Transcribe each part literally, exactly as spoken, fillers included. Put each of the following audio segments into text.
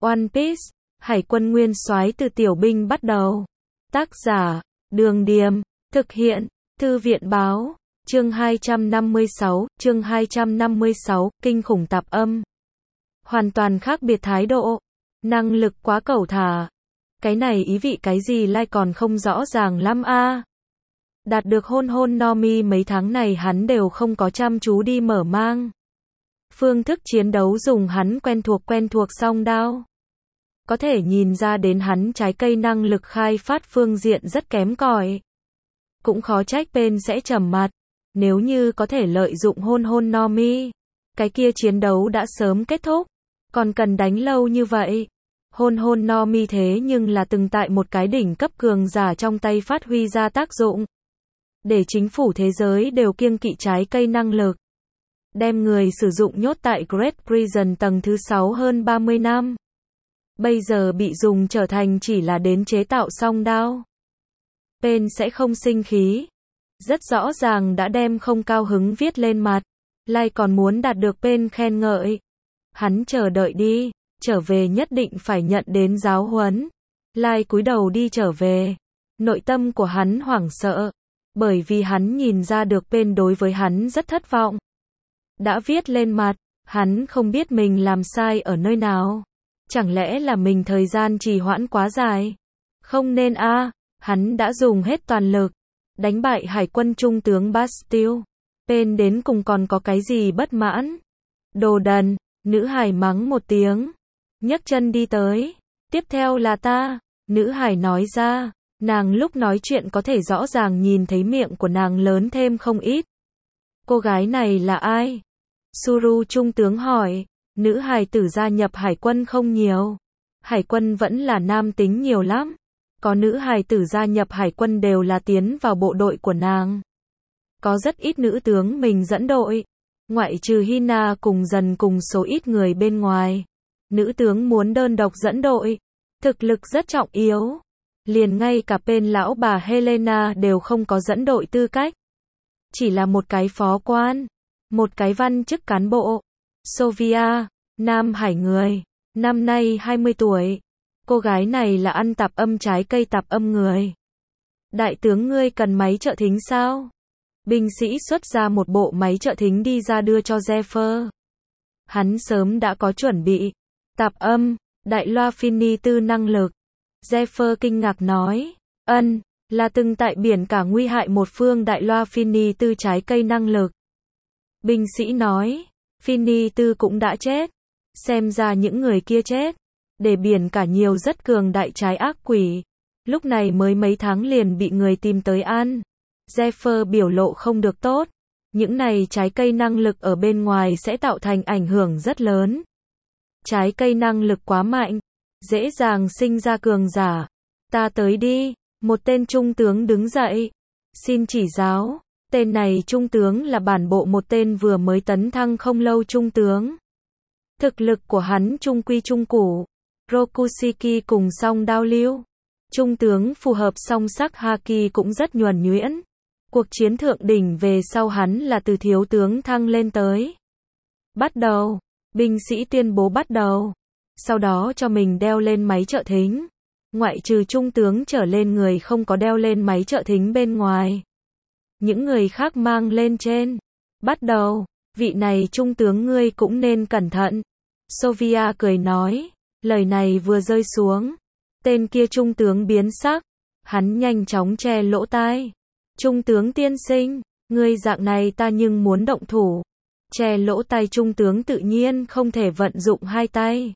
One Piece, Hải quân nguyên soái từ tiểu binh bắt đầu. Tác giả, Đường Điềm, thực hiện, Thư viện báo, chương hai trăm năm mươi sáu, chương hai trăm năm mươi sáu, kinh khủng tạp âm. Hoàn toàn khác biệt thái độ, năng lực quá cẩu thả. Cái này ý vị cái gì lai còn không rõ ràng lắm a. Đạt được hôn hôn no mi mấy tháng này hắn đều không có chăm chú đi mở mang. Phương thức chiến đấu dùng hắn quen thuộc quen thuộc song đao. Có thể nhìn ra đến hắn trái cây năng lực khai phát phương diện rất kém cỏi. Cũng khó trách Pain sẽ trầm mặt. Nếu như có thể lợi dụng hôn hôn no mi, cái kia chiến đấu đã sớm kết thúc. Còn cần đánh lâu như vậy. Hôn hôn no mi thế nhưng là từng tại một cái đỉnh cấp cường giả trong tay phát huy ra tác dụng. Để chính phủ thế giới đều kiêng kỵ trái cây năng lực. Đem người sử dụng nhốt tại Great Prison tầng thứ sáu hơn ba mươi năm. Bây giờ bị dùng trở thành chỉ là đến chế tạo song đao. Pain sẽ không sinh khí. Rất rõ ràng đã đem không cao hứng viết lên mặt. Lai còn muốn đạt được Pain khen ngợi. Hắn chờ đợi đi, trở về nhất định phải nhận đến giáo huấn. Lai cúi đầu đi trở về. Nội tâm của hắn hoảng sợ. Bởi vì hắn nhìn ra được Pain đối với hắn rất thất vọng. Đã viết lên mặt, hắn không biết mình làm sai ở nơi nào. Chẳng lẽ là mình thời gian trì hoãn quá dài? Không nên a, à, hắn đã dùng hết toàn lực. Đánh bại hải quân trung tướng Bastille. Pain đến cùng còn có cái gì bất mãn? Đồ đần, nữ hải mắng một tiếng. Nhấc chân đi tới. Tiếp theo là ta. Nữ hải nói ra. Nàng lúc nói chuyện có thể rõ ràng nhìn thấy miệng của nàng lớn thêm không ít. Cô gái này là ai? Suru trung tướng hỏi. Nữ hài tử gia nhập hải quân không nhiều. Hải quân vẫn là nam tính nhiều lắm. Có nữ hài tử gia nhập hải quân đều là tiến vào bộ đội của nàng. Có rất ít nữ tướng mình dẫn đội. Ngoại trừ Hina cùng dần cùng số ít người bên ngoài. Nữ tướng muốn đơn độc dẫn đội. Thực lực rất trọng yếu. Liền ngay cả Pain lão bà Helena đều không có dẫn đội tư cách. Chỉ là một cái phó quan. Một cái văn chức cán bộ. Sofia, Nam Hải người. Năm nay hai mươi tuổi. Cô gái này là ăn tạp âm trái cây tạp âm người. Đại tướng ngươi cần máy trợ thính sao? Binh sĩ xuất ra một bộ máy trợ thính đi ra đưa cho Zephyr. Hắn sớm đã có chuẩn bị. Tạp âm, đại loa Fini tư năng lực. Zephyr kinh ngạc nói. Ân, là từng tại biển cả nguy hại một phương đại loa Fini tư trái cây năng lực. Binh sĩ nói. Fini tư cũng đã chết. Xem ra những người kia chết. Để biển cả nhiều rất cường đại trái ác quỷ. Lúc này mới mấy tháng liền bị người tìm tới ăn. Zephyr biểu lộ không được tốt. Những này trái cây năng lực ở bên ngoài sẽ tạo thành ảnh hưởng rất lớn. Trái cây năng lực quá mạnh. Dễ dàng sinh ra cường giả. Ta tới đi. Một tên trung tướng đứng dậy. Xin chỉ giáo. Tên này trung tướng là bản bộ một tên vừa mới tấn thăng không lâu trung tướng. Thực lực của hắn trung quy trung củ. Rokushiki cùng song đao lưu. Trung tướng phù hợp song sắc haki cũng rất nhuần nhuyễn. Cuộc chiến thượng đỉnh về sau hắn là từ thiếu tướng thăng lên tới. Bắt đầu. Binh sĩ tuyên bố bắt đầu. Sau đó cho mình đeo lên máy trợ thính. Ngoại trừ trung tướng trở lên người không có đeo lên máy trợ thính bên ngoài. Những người khác mang lên trên. Bắt đầu. Vị này trung tướng ngươi cũng nên cẩn thận. Sofia cười nói. Lời này vừa rơi xuống. Tên kia trung tướng biến sắc. Hắn nhanh chóng che lỗ tai. Trung tướng tiên sinh. Ngươi dạng này ta nhưng muốn động thủ. Che lỗ tai trung tướng tự nhiên không thể vận dụng hai tay.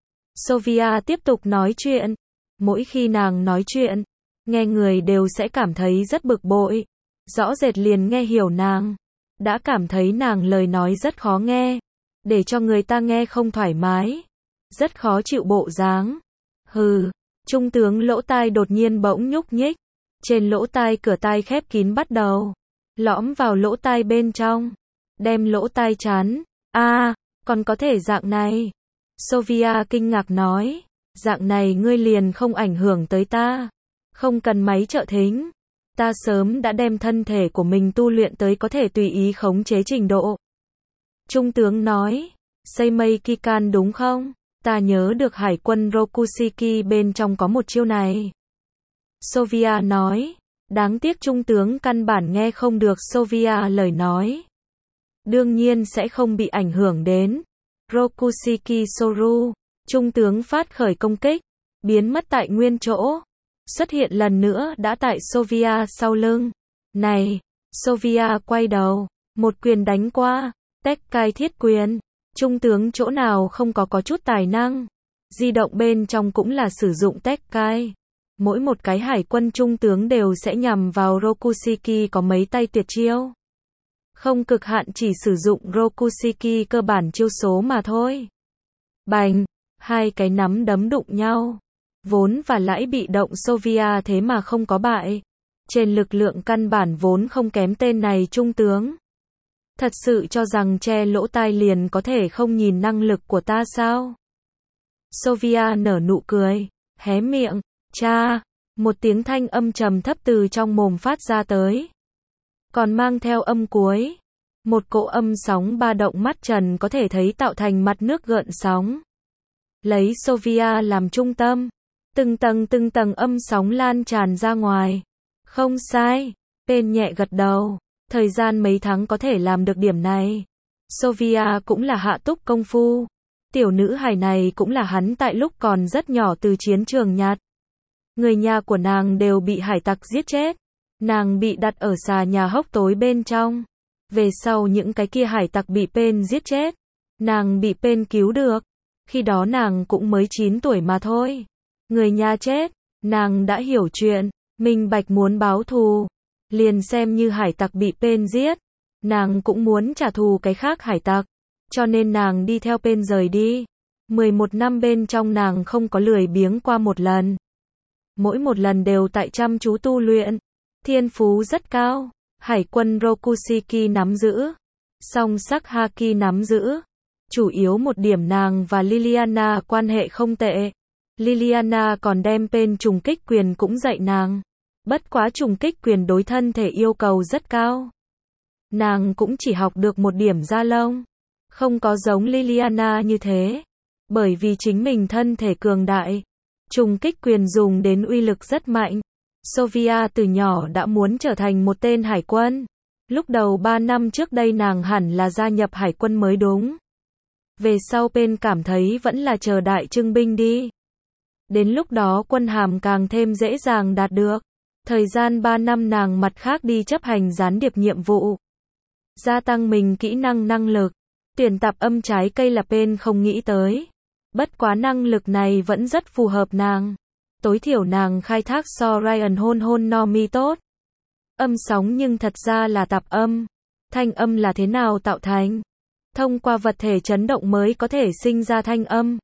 Sofia tiếp tục nói chuyện. Mỗi khi nàng nói chuyện, nghe người đều sẽ cảm thấy rất bực bội. Rõ rệt liền nghe hiểu nàng. Đã cảm thấy nàng lời nói rất khó nghe. Để cho người ta nghe không thoải mái. Rất khó chịu bộ dáng. Hừ, trung tướng lỗ tai đột nhiên bỗng nhúc nhích. Trên lỗ tai cửa tai khép kín bắt đầu. Lõm vào lỗ tai bên trong. Đem lỗ tai chắn. A, à, còn có thể dạng này. Sofia kinh ngạc nói. Dạng này ngươi liền không ảnh hưởng tới ta. Không cần máy trợ thính. Ta sớm đã đem thân thể của mình tu luyện tới có thể tùy ý khống chế trình độ. Trung tướng nói. Seimei Kikan đúng không? ta nhớ được hải quân Rokusiki bên trong có một chiêu này. Sovia nói. Đáng tiếc trung tướng căn bản nghe không được Sovia lời nói. Đương nhiên sẽ không bị ảnh hưởng đến. Rokusiki Soru. Trung tướng phát khởi công kích. Biến mất tại nguyên chỗ. Xuất hiện lần nữa đã tại Sovia sau lưng. Này. Sovia quay đầu. Một quyền đánh qua. Tekkai thiết quyền. Trung tướng chỗ nào không có có chút tài năng. Di động bên trong cũng là sử dụng Tekkai. Mỗi một cái hải quân trung tướng đều sẽ nhằm vào Rokusiki có mấy tay tuyệt chiêu. Không cực hạn chỉ sử dụng Rokusiki cơ bản chiêu số mà thôi. Bành, hai cái nắm đấm đụng nhau. Vốn và lãi bị động Sovia thế mà không có bại. Trên lực lượng căn bản vốn không kém tên này trung tướng. Thật sự cho rằng che lỗ tai liền có thể không nhìn năng lực của ta sao? Sovia nở nụ cười, hé miệng, cha, một tiếng thanh âm trầm thấp từ trong mồm phát ra tới. Còn mang theo âm cuối. Một cỗ âm sóng ba động mắt trần có thể thấy tạo thành mặt nước gợn sóng. Lấy Sovia làm trung tâm. Từng tầng từng tầng âm sóng lan tràn ra ngoài. Không sai. Bên nhẹ gật đầu. Thời gian mấy tháng có thể làm được điểm này. Sovia cũng là hạ túc công phu. Tiểu nữ hài này cũng là hắn tại lúc còn rất nhỏ từ chiến trường nhặt. Người nhà của nàng đều bị hải tặc giết chết. Nàng bị đặt ở xà nhà hốc tối bên trong. Về sau những cái kia hải tặc bị Pen giết chết. Nàng bị Pen cứu được. Khi đó nàng cũng mới chín tuổi mà thôi. Người nhà chết. Nàng đã hiểu chuyện. Minh bạch muốn báo thù. Liền xem như hải tặc bị Pen giết. Nàng cũng muốn trả thù cái khác hải tặc. Cho nên nàng đi theo Pen rời đi. mười một năm bên trong nàng không có lười biếng qua một lần. Mỗi một lần đều tại chăm chú tu luyện. Thiên phú rất cao. Hải quân Rokusiki nắm giữ. Song sắc Haki nắm giữ. Chủ yếu một điểm nàng và Liliana quan hệ không tệ. Liliana còn đem Pen trùng kích quyền cũng dạy nàng. Bất quá trùng kích quyền đối thân thể yêu cầu rất cao. Nàng cũng chỉ học được một điểm da lông. Không có giống Liliana như thế. Bởi vì chính mình thân thể cường đại. Trùng kích quyền dùng đến uy lực rất mạnh. Sovia từ nhỏ đã muốn trở thành một tên hải quân. Lúc đầu ba năm trước đây nàng hẳn là gia nhập hải quân mới đúng. Về sau Pen cảm thấy vẫn là chờ đại trưng binh đi. Đến lúc đó quân hàm càng thêm dễ dàng đạt được. Thời gian ba năm nàng mặt khác đi chấp hành gián điệp nhiệm vụ. Gia tăng mình kỹ năng năng lực. Tuyển tập âm trái cây là Pen không nghĩ tới. Bất quá năng lực này vẫn rất phù hợp nàng. Tối thiểu nàng khai thác so Ryan hôn hôn Nomi tốt. Âm sóng nhưng thật ra là tạp âm. Thanh âm là thế nào tạo thành? Thông qua vật thể chấn động mới có thể sinh ra thanh âm.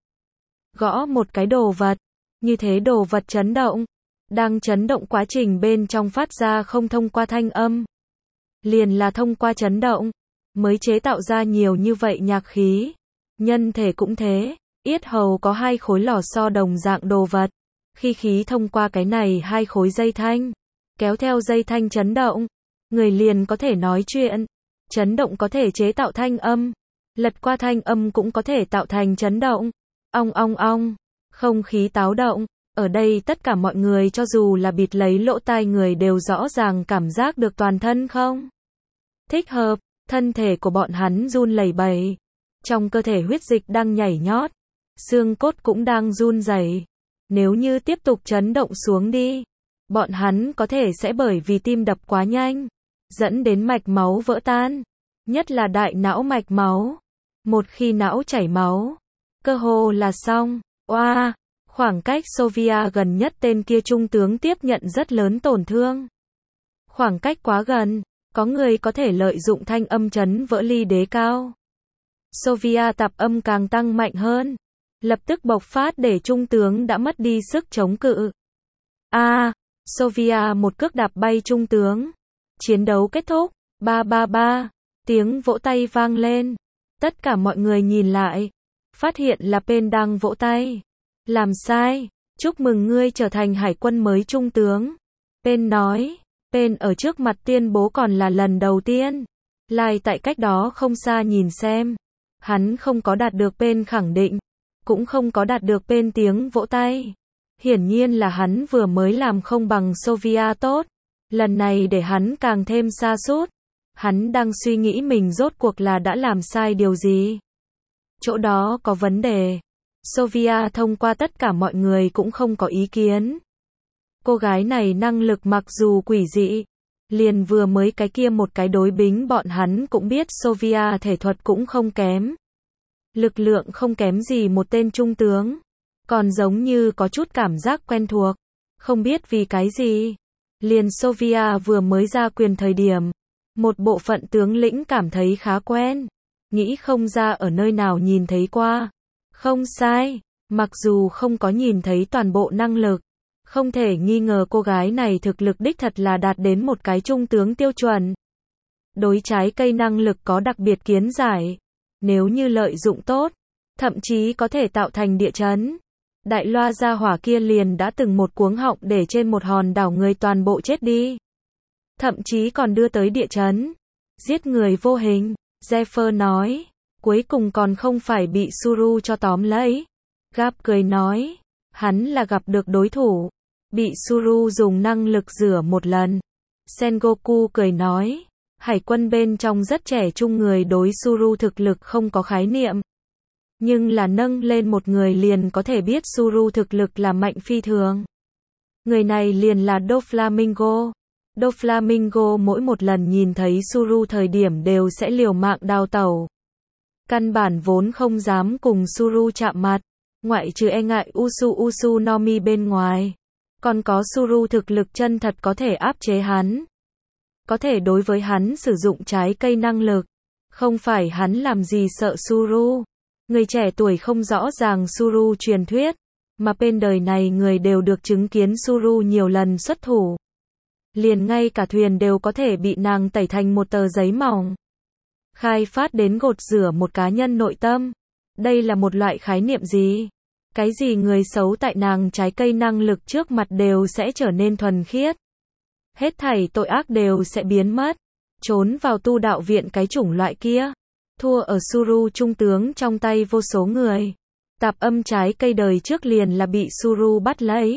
Gõ một cái đồ vật. Như thế đồ vật chấn động. Đang chấn động quá trình bên trong phát ra không thông qua thanh âm. Liền là thông qua chấn động. Mới chế tạo ra nhiều như vậy nhạc khí. Nhân thể cũng thế. Yết hầu có hai khối lò xo đồng dạng đồ vật. Khi khí thông qua cái này hai khối dây thanh. Kéo theo dây thanh chấn động. Người liền có thể nói chuyện. Chấn động có thể chế tạo thanh âm. Lật qua thanh âm cũng có thể tạo thành chấn động. Ong ong ong. Không khí táo động. Ở đây tất cả mọi người cho dù là bịt lấy lỗ tai người đều rõ ràng cảm giác được toàn thân không? Thích hợp. Thân thể của bọn hắn run lẩy bẩy. Trong cơ thể huyết dịch đang nhảy nhót. Xương cốt cũng đang run rẩy. Nếu như tiếp tục chấn động xuống đi, bọn hắn có thể sẽ bởi vì tim đập quá nhanh, dẫn đến mạch máu vỡ tan. Nhất là đại não mạch máu. Một khi não chảy máu, cơ hồ là xong. Oa, khoảng cách Sovia gần nhất tên kia trung tướng tiếp nhận rất lớn tổn thương. Khoảng cách quá gần, có người có thể lợi dụng thanh âm chấn vỡ ly đế cao. Sovia tạp âm càng tăng mạnh hơn. Lập tức bộc phát để trung tướng đã mất đi sức chống cự. A, à, Sovia một cước đạp bay trung tướng. Chiến đấu kết thúc. Ba ba ba. Tiếng vỗ tay vang lên. Tất cả mọi người nhìn lại. Phát hiện là Pen đang vỗ tay. Làm sai. Chúc mừng ngươi trở thành hải quân mới trung tướng. Pen nói. Pen ở trước mặt tuyên bố còn là lần đầu tiên. Lai tại cách đó không xa nhìn xem. Hắn không có đạt được Pen khẳng định. cũng không có đạt được bên tiếng vỗ tay. Hiển nhiên là hắn vừa mới làm không bằng Sofia tốt. Lần này để hắn càng thêm sa sút. Hắn đang suy nghĩ mình rốt cuộc là đã làm sai điều gì. Chỗ đó có vấn đề. Sofia thông qua tất cả mọi người cũng không có ý kiến. Cô gái này năng lực mặc dù quỷ dị. Liền vừa mới cái kia một cái đối bính bọn hắn cũng biết Sofia thể thuật cũng không kém. Lực lượng không kém gì một tên trung tướng. Còn giống như có chút cảm giác quen thuộc. Không biết vì cái gì. Liền Sofia vừa mới ra quyền thời điểm. Một bộ phận tướng lĩnh cảm thấy khá quen. Nghĩ không ra ở nơi nào nhìn thấy qua. Không sai. Mặc dù không có nhìn thấy toàn bộ năng lực. Không thể nghi ngờ cô gái này thực lực đích thật là đạt đến một cái trung tướng tiêu chuẩn. Đối trái cây năng lực có đặc biệt kiến giải. Nếu như lợi dụng tốt. Thậm chí có thể tạo thành địa chấn. Đại loa gia hỏa kia liền đã từng một cuống họng để trên một hòn đảo người toàn bộ chết đi. Thậm chí còn đưa tới địa chấn. Giết người vô hình. Zephyr nói. Cuối cùng còn không phải bị Suru cho tóm lấy. Gap cười nói. Hắn là gặp được đối thủ. Bị Suru dùng năng lực rửa một lần. Sengoku cười nói. Hải quân bên trong rất trẻ trung người đối Suru thực lực không có khái niệm. Nhưng là nâng lên một người liền có thể biết Suru thực lực là mạnh phi thường. Người này liền là Doflamingo. Doflamingo mỗi một lần nhìn thấy Suru thời điểm đều sẽ liều mạng đào tẩu. Căn bản vốn không dám cùng Suru chạm mặt. Ngoại trừ e ngại Usu Usu no Mi bên ngoài. Còn có Suru thực lực chân thật có thể áp chế hắn. Có thể đối với hắn sử dụng trái cây năng lực. Không phải hắn làm gì sợ Suru. Người trẻ tuổi không rõ ràng Suru truyền thuyết. Mà bên đời này người đều được chứng kiến Suru nhiều lần xuất thủ. Liền ngay cả thuyền đều có thể bị nàng tẩy thành một tờ giấy mỏng. Khai phát đến gột rửa một cá nhân nội tâm. Đây là một loại khái niệm gì? Cái gì người xấu tại nàng trái cây năng lực trước mặt đều sẽ trở nên thuần khiết. Hết thảy tội ác đều sẽ biến mất. Trốn vào tu đạo viện cái chủng loại kia. Thua ở Suru trung tướng trong tay vô số người. Tạp âm trái cây đời trước liền là bị Suru bắt lấy.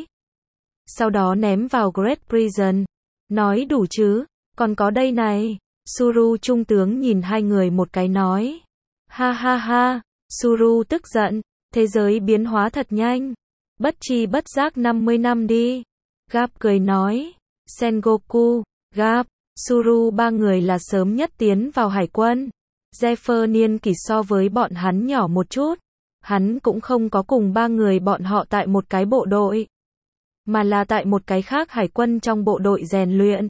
Sau đó ném vào Great Prison. Nói đủ chứ, còn có đây này. Suru trung tướng nhìn hai người một cái nói. Ha ha ha, Suru tức giận. Thế giới biến hóa thật nhanh. Bất chi bất giác năm mươi năm đi. Gap cười nói. Sengoku, Gap, Suru ba người là sớm nhất tiến vào hải quân. Zephyr niên kỷ so với bọn hắn nhỏ một chút. Hắn cũng không có cùng ba người bọn họ tại một cái bộ đội. Mà là tại một cái khác hải quân trong bộ đội rèn luyện.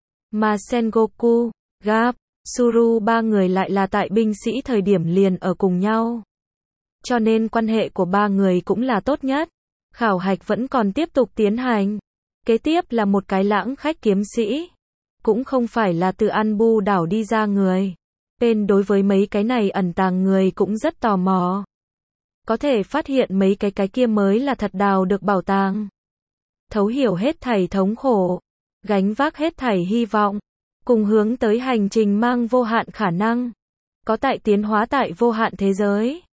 Mà Sengoku, Gap, Suru ba người lại là tại binh sĩ thời điểm liền ở cùng nhau. Cho nên quan hệ của ba người cũng là tốt nhất. Khảo hạch vẫn còn tiếp tục tiến hành. Kế tiếp là một cái lãng khách kiếm sĩ. Cũng không phải là từ An Bu đảo đi ra người. Bên đối với mấy cái này ẩn tàng người cũng rất tò mò. Có thể phát hiện mấy cái cái kia mới là thật đào được bảo tàng. Thấu hiểu hết thảy thống khổ. Gánh vác hết thảy hy vọng. Cùng hướng tới hành trình mang vô hạn khả năng. Có tại tiến hóa tại vô hạn thế giới.